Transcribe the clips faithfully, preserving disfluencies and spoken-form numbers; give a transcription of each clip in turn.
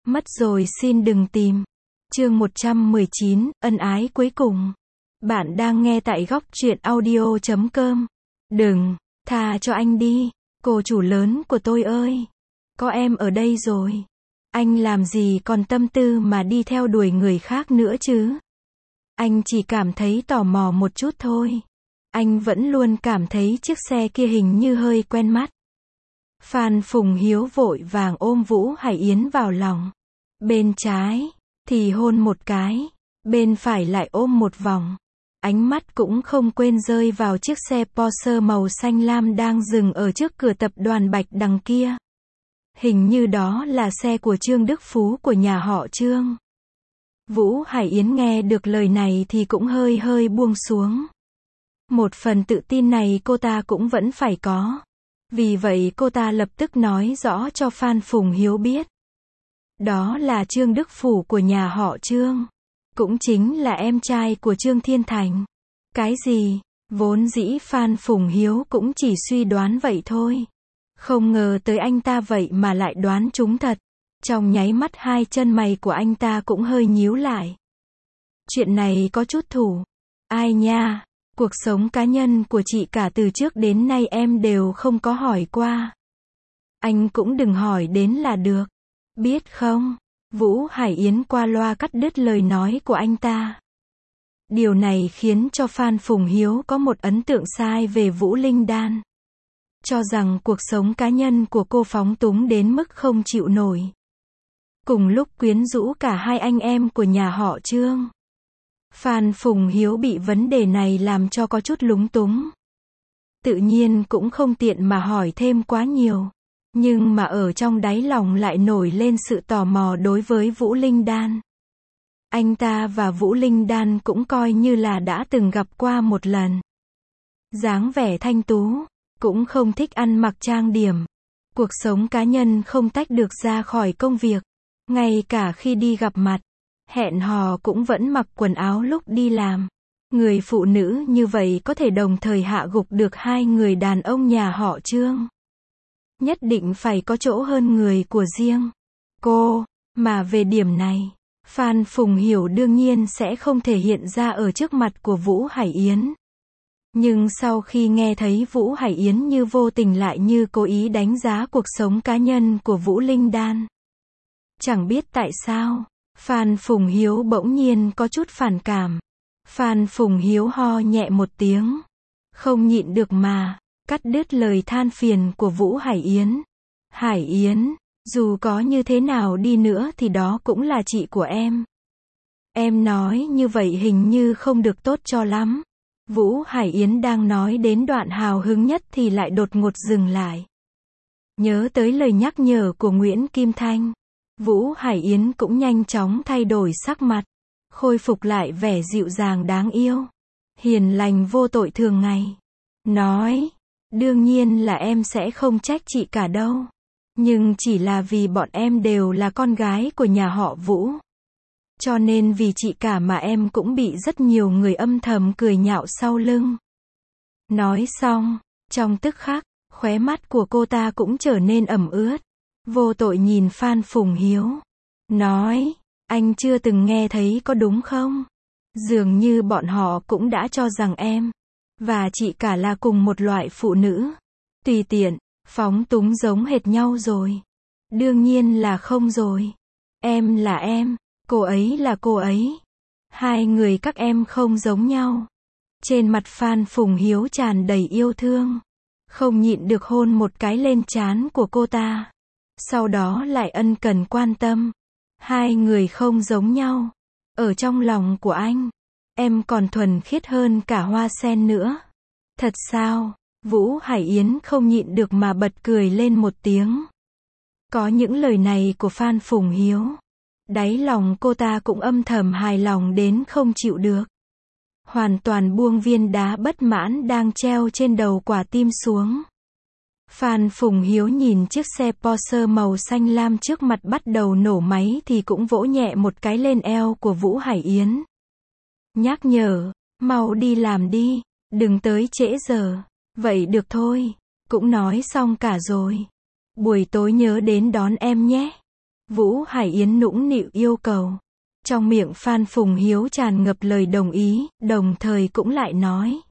Mất rồi xin đừng tìm. Chương một trăm mười chín, ân ái cuối cùng. Bạn đang nghe tại góc truyện audio chấm com. Đừng, tha cho anh đi, cô chủ lớn của tôi ơi. Có em ở đây rồi. Anh làm gì còn tâm tư mà đi theo đuổi người khác nữa chứ? Anh chỉ cảm thấy tò mò một chút thôi. Anh vẫn luôn cảm thấy chiếc xe kia hình như hơi quen mắt. Phan Phùng Hiếu vội vàng ôm Vũ Hải Yến vào lòng. Bên trái thì hôn một cái, bên phải lại ôm một vòng. Ánh mắt cũng không quên rơi vào chiếc xe Porsche màu xanh lam đang dừng ở trước cửa tập đoàn Bạch Đằng kia. Hình như đó là xe của Trương Đức Phú của nhà họ Trương. Vũ Hải Yến nghe được lời này thì cũng hơi hơi buông xuống. Một phần tự tin này cô ta cũng vẫn phải có. Vì vậy cô ta lập tức nói rõ cho Phan Phùng Hiếu biết. Đó là Trương Đức Phú của nhà họ Trương. Cũng chính là em trai của Trương Thiên Thành. Cái gì? Vốn dĩ Phan Phùng Hiếu cũng chỉ suy đoán vậy thôi. Không ngờ tới anh ta vậy mà lại đoán trúng thật. Trong nháy mắt hai chân mày của anh ta cũng hơi nhíu lại. Chuyện này có chút thủ. Ai nha, cuộc sống cá nhân của chị cả từ trước đến nay em đều không có hỏi qua. Anh cũng đừng hỏi đến là được. Biết không? Vũ Hải Yến qua loa cắt đứt lời nói của anh ta. Điều này khiến cho Phan Phùng Hiếu có một ấn tượng sai về Vũ Linh Đan. Cho rằng cuộc sống cá nhân của cô phóng túng đến mức không chịu nổi. Cùng lúc quyến rũ cả hai anh em của nhà họ Trương. Phan Phùng Hiếu bị vấn đề này làm cho có chút lúng túng. Tự nhiên cũng không tiện mà hỏi thêm quá nhiều. Nhưng mà ở trong đáy lòng lại nổi lên sự tò mò đối với Vũ Linh Đan. Anh ta và Vũ Linh Đan cũng coi như là đã từng gặp qua một lần. Dáng vẻ thanh tú, cũng không thích ăn mặc trang điểm. Cuộc sống cá nhân không tách được ra khỏi công việc. Ngay cả khi đi gặp mặt, hẹn hò cũng vẫn mặc quần áo lúc đi làm. Người phụ nữ như vậy có thể đồng thời hạ gục được hai người đàn ông nhà họ Trương. Nhất định phải có chỗ hơn người của riêng cô, mà về điểm này, Phan Phùng Hiểu đương nhiên sẽ không thể hiện ra ở trước mặt của Vũ Hải Yến. Nhưng sau khi nghe thấy Vũ Hải Yến như vô tình lại như cố ý đánh giá cuộc sống cá nhân của Vũ Linh Đan. Chẳng biết tại sao, Phan Phùng Hiếu bỗng nhiên có chút phản cảm. Phan Phùng Hiếu ho nhẹ một tiếng. Không nhịn được mà, cắt đứt lời than phiền của Vũ Hải Yến. Hải Yến, dù có như thế nào đi nữa thì đó cũng là chị của em. Em nói như vậy hình như không được tốt cho lắm. Vũ Hải Yến đang nói đến đoạn hào hứng nhất thì lại đột ngột dừng lại. Nhớ tới lời nhắc nhở của Nguyễn Kim Thanh. Vũ Hải Yến cũng nhanh chóng thay đổi sắc mặt. Khôi phục lại vẻ dịu dàng đáng yêu. Hiền lành vô tội thường ngày. Nói, đương nhiên là em sẽ không trách chị cả đâu. Nhưng chỉ là vì bọn em đều là con gái của nhà họ Vũ. Cho nên vì chị cả mà em cũng bị rất nhiều người âm thầm cười nhạo sau lưng. Nói xong, trong tức khắc, khóe mắt của cô ta cũng trở nên ẩm ướt. Vô tội nhìn Phan Phùng Hiếu. Nói, anh chưa từng nghe thấy có đúng không? Dường như bọn họ cũng đã cho rằng em và chị cả là cùng một loại phụ nữ. Tùy tiện, phóng túng giống hệt nhau rồi. Đương nhiên là không rồi. Em là em, cô ấy là cô ấy. Hai người các em không giống nhau. Trên mặt Phan Phùng Hiếu tràn đầy yêu thương. Không nhịn được hôn một cái lên trán của cô ta. Sau đó lại ân cần quan tâm. Hai người không giống nhau. Ở trong lòng của anh, em còn thuần khiết hơn cả hoa sen nữa. Thật sao? Vũ Hải Yến không nhịn được mà bật cười lên một tiếng. Có những lời này của Phan Phùng Hiếu. Đáy lòng cô ta cũng âm thầm hài lòng đến không chịu được. Hoàn toàn buông viên đá bất mãn đang treo trên đầu quả tim xuống. Phan Phùng Hiếu nhìn chiếc xe Porsche màu xanh lam trước mặt bắt đầu nổ máy thì cũng vỗ nhẹ một cái lên eo của Vũ Hải Yến. Nhắc nhở, mau đi làm đi, đừng tới trễ giờ. Vậy được thôi, cũng nói xong cả rồi. Buổi tối nhớ đến đón em nhé. Vũ Hải Yến nũng nịu yêu cầu. Trong miệng Phan Phùng Hiếu tràn ngập lời đồng ý, đồng thời cũng lại nói.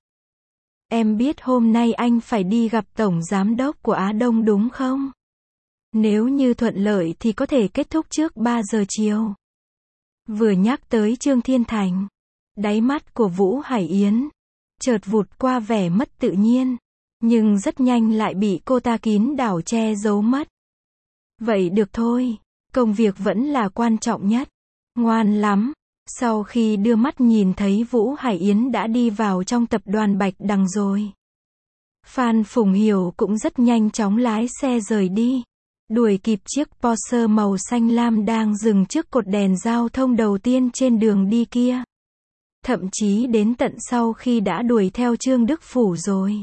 Em biết hôm nay anh phải đi gặp Tổng Giám đốc của Á Đông đúng không? Nếu như thuận lợi thì có thể kết thúc trước ba giờ chiều. Vừa nhắc tới Trương Thiên Thành, đáy mắt của Vũ Hải Yến chợt vụt qua vẻ mất tự nhiên, nhưng rất nhanh lại bị cô ta kín đảo che giấu mất. Vậy được thôi, công việc vẫn là quan trọng nhất. Ngoan lắm. Sau khi đưa mắt nhìn thấy Vũ Hải Yến đã đi vào trong tập đoàn Bạch Đằng rồi, Phan Phùng Hiểu cũng rất nhanh chóng lái xe rời đi, đuổi kịp chiếc Porsche màu xanh lam đang dừng trước cột đèn giao thông đầu tiên trên đường đi kia. Thậm chí đến tận sau khi đã đuổi theo Trương Đức Phủ rồi,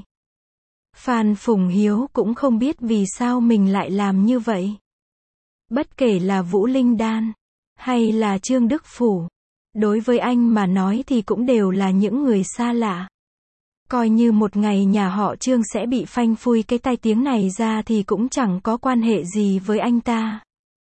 Phan Phùng Hiếu cũng không biết vì sao mình lại làm như vậy. Bất kể là Vũ Linh Đan hay là Trương Đức Phủ, đối với anh mà nói thì cũng đều là những người xa lạ. Coi như một ngày nhà họ Trương sẽ bị phanh phui cái tai tiếng này ra thì cũng chẳng có quan hệ gì với anh ta.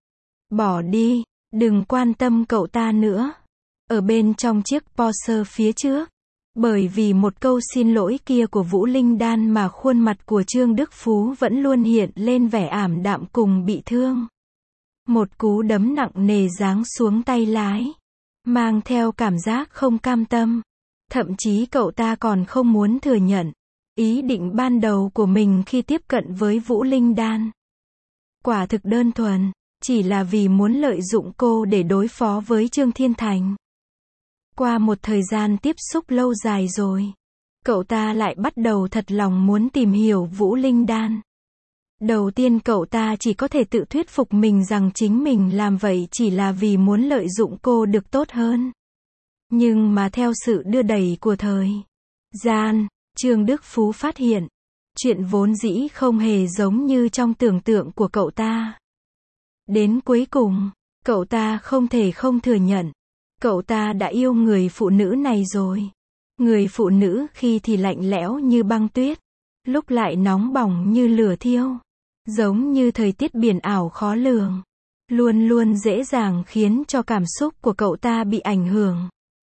Bỏ đi, đừng quan tâm cậu ta nữa. Ở bên trong chiếc Porsche phía trước, bởi vì một câu xin lỗi kia của Vũ Linh Đan mà khuôn mặt của Trương Đức Phú vẫn luôn hiện lên vẻ ảm đạm cùng bị thương. Một cú đấm nặng nề giáng xuống tay lái, mang theo cảm giác không cam tâm. Thậm chí cậu ta còn không muốn thừa nhận ý định ban đầu của mình khi tiếp cận với Vũ Linh Đan. Quả thực đơn thuần, chỉ là vì muốn lợi dụng cô để đối phó với Trương Thiên Thành. Qua một thời gian tiếp xúc lâu dài rồi, cậu ta lại bắt đầu thật lòng muốn tìm hiểu Vũ Linh Đan. Đầu tiên cậu ta chỉ có thể tự thuyết phục mình rằng chính mình làm vậy chỉ là vì muốn lợi dụng cô được tốt hơn. Nhưng mà theo sự đưa đẩy của thời gian, Trương Đức Phú phát hiện, chuyện vốn dĩ không hề giống như trong tưởng tượng của cậu ta. Đến cuối cùng, cậu ta không thể không thừa nhận, cậu ta đã yêu người phụ nữ này rồi. Người phụ nữ khi thì lạnh lẽo như băng tuyết, lúc lại nóng bỏng như lửa thiêu, giống như thời tiết biển ảo khó lường, luôn luôn dễ dàng khiến cho cảm xúc của cậu ta bị ảnh hưởng.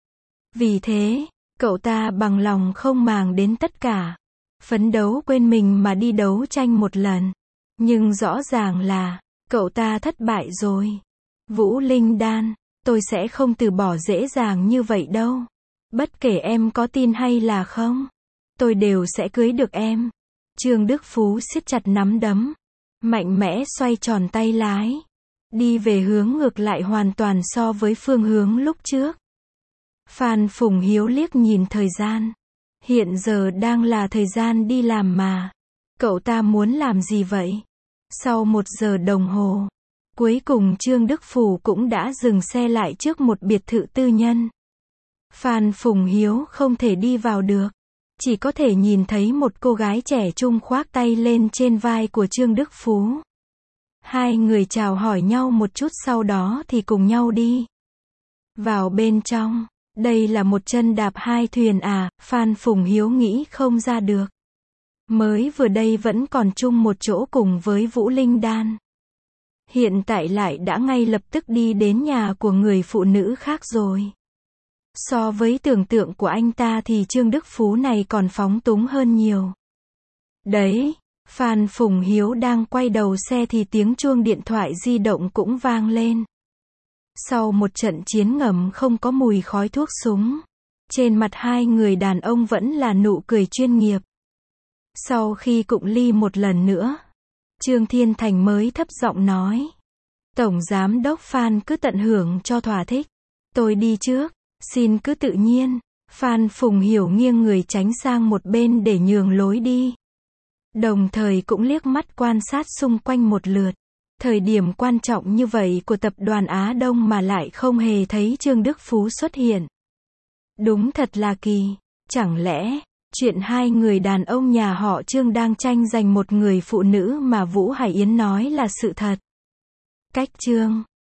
Vì thế, cậu ta bằng lòng không màng đến tất cả, phấn đấu quên mình mà đi đấu tranh một lần. Nhưng rõ ràng là, cậu ta thất bại rồi. Vũ Linh Đan, tôi sẽ không từ bỏ dễ dàng như vậy đâu. Bất kể em có tin hay là không, tôi đều sẽ cưới được em. Trương Đức Phú siết chặt nắm đấm, mạnh mẽ xoay tròn tay lái, đi về hướng ngược lại hoàn toàn so với phương hướng lúc trước. Phan Phùng Hiếu liếc nhìn thời gian. Hiện giờ đang là thời gian đi làm mà. Cậu ta muốn làm gì vậy? Sau một giờ đồng hồ, cuối cùng Trương Đức Phủ cũng đã dừng xe lại trước một biệt thự tư nhân. Phan Phùng Hiếu không thể đi vào được, chỉ có thể nhìn thấy một cô gái trẻ trung khoác tay lên trên vai của Trương Đức Phú. Hai người chào hỏi nhau một chút sau đó thì cùng nhau đi vào bên trong. Đây là một chân đạp hai thuyền à, Phan Phùng Hiếu nghĩ không ra được. Mới vừa đây vẫn còn chung một chỗ cùng với Vũ Linh Đan. Hiện tại lại đã ngay lập tức đi đến nhà của người phụ nữ khác rồi. So với tưởng tượng của anh ta thì Trương Đức Phú này còn phóng túng hơn nhiều. Đấy, Phan Phùng Hiếu đang quay đầu xe thì tiếng chuông điện thoại di động cũng vang lên. Sau một trận chiến ngầm không có mùi khói thuốc súng, trên mặt hai người đàn ông vẫn là nụ cười chuyên nghiệp. Sau khi cụng ly một lần nữa, Trương Thiên Thành mới thấp giọng nói. Tổng Giám đốc Phan cứ tận hưởng cho thỏa thích. Tôi đi trước, xin cứ tự nhiên. Phan Phùng Hiểu nghiêng người tránh sang một bên để nhường lối đi. Đồng thời cũng liếc mắt quan sát xung quanh một lượt. Thời điểm quan trọng như vậy của tập đoàn Á Đông mà lại không hề thấy Trương Đức Phú xuất hiện. Đúng thật là kỳ. Chẳng lẽ, chuyện hai người đàn ông nhà họ Trương đang tranh giành một người phụ nữ mà Vũ Hải Yến nói là sự thật? Cách chương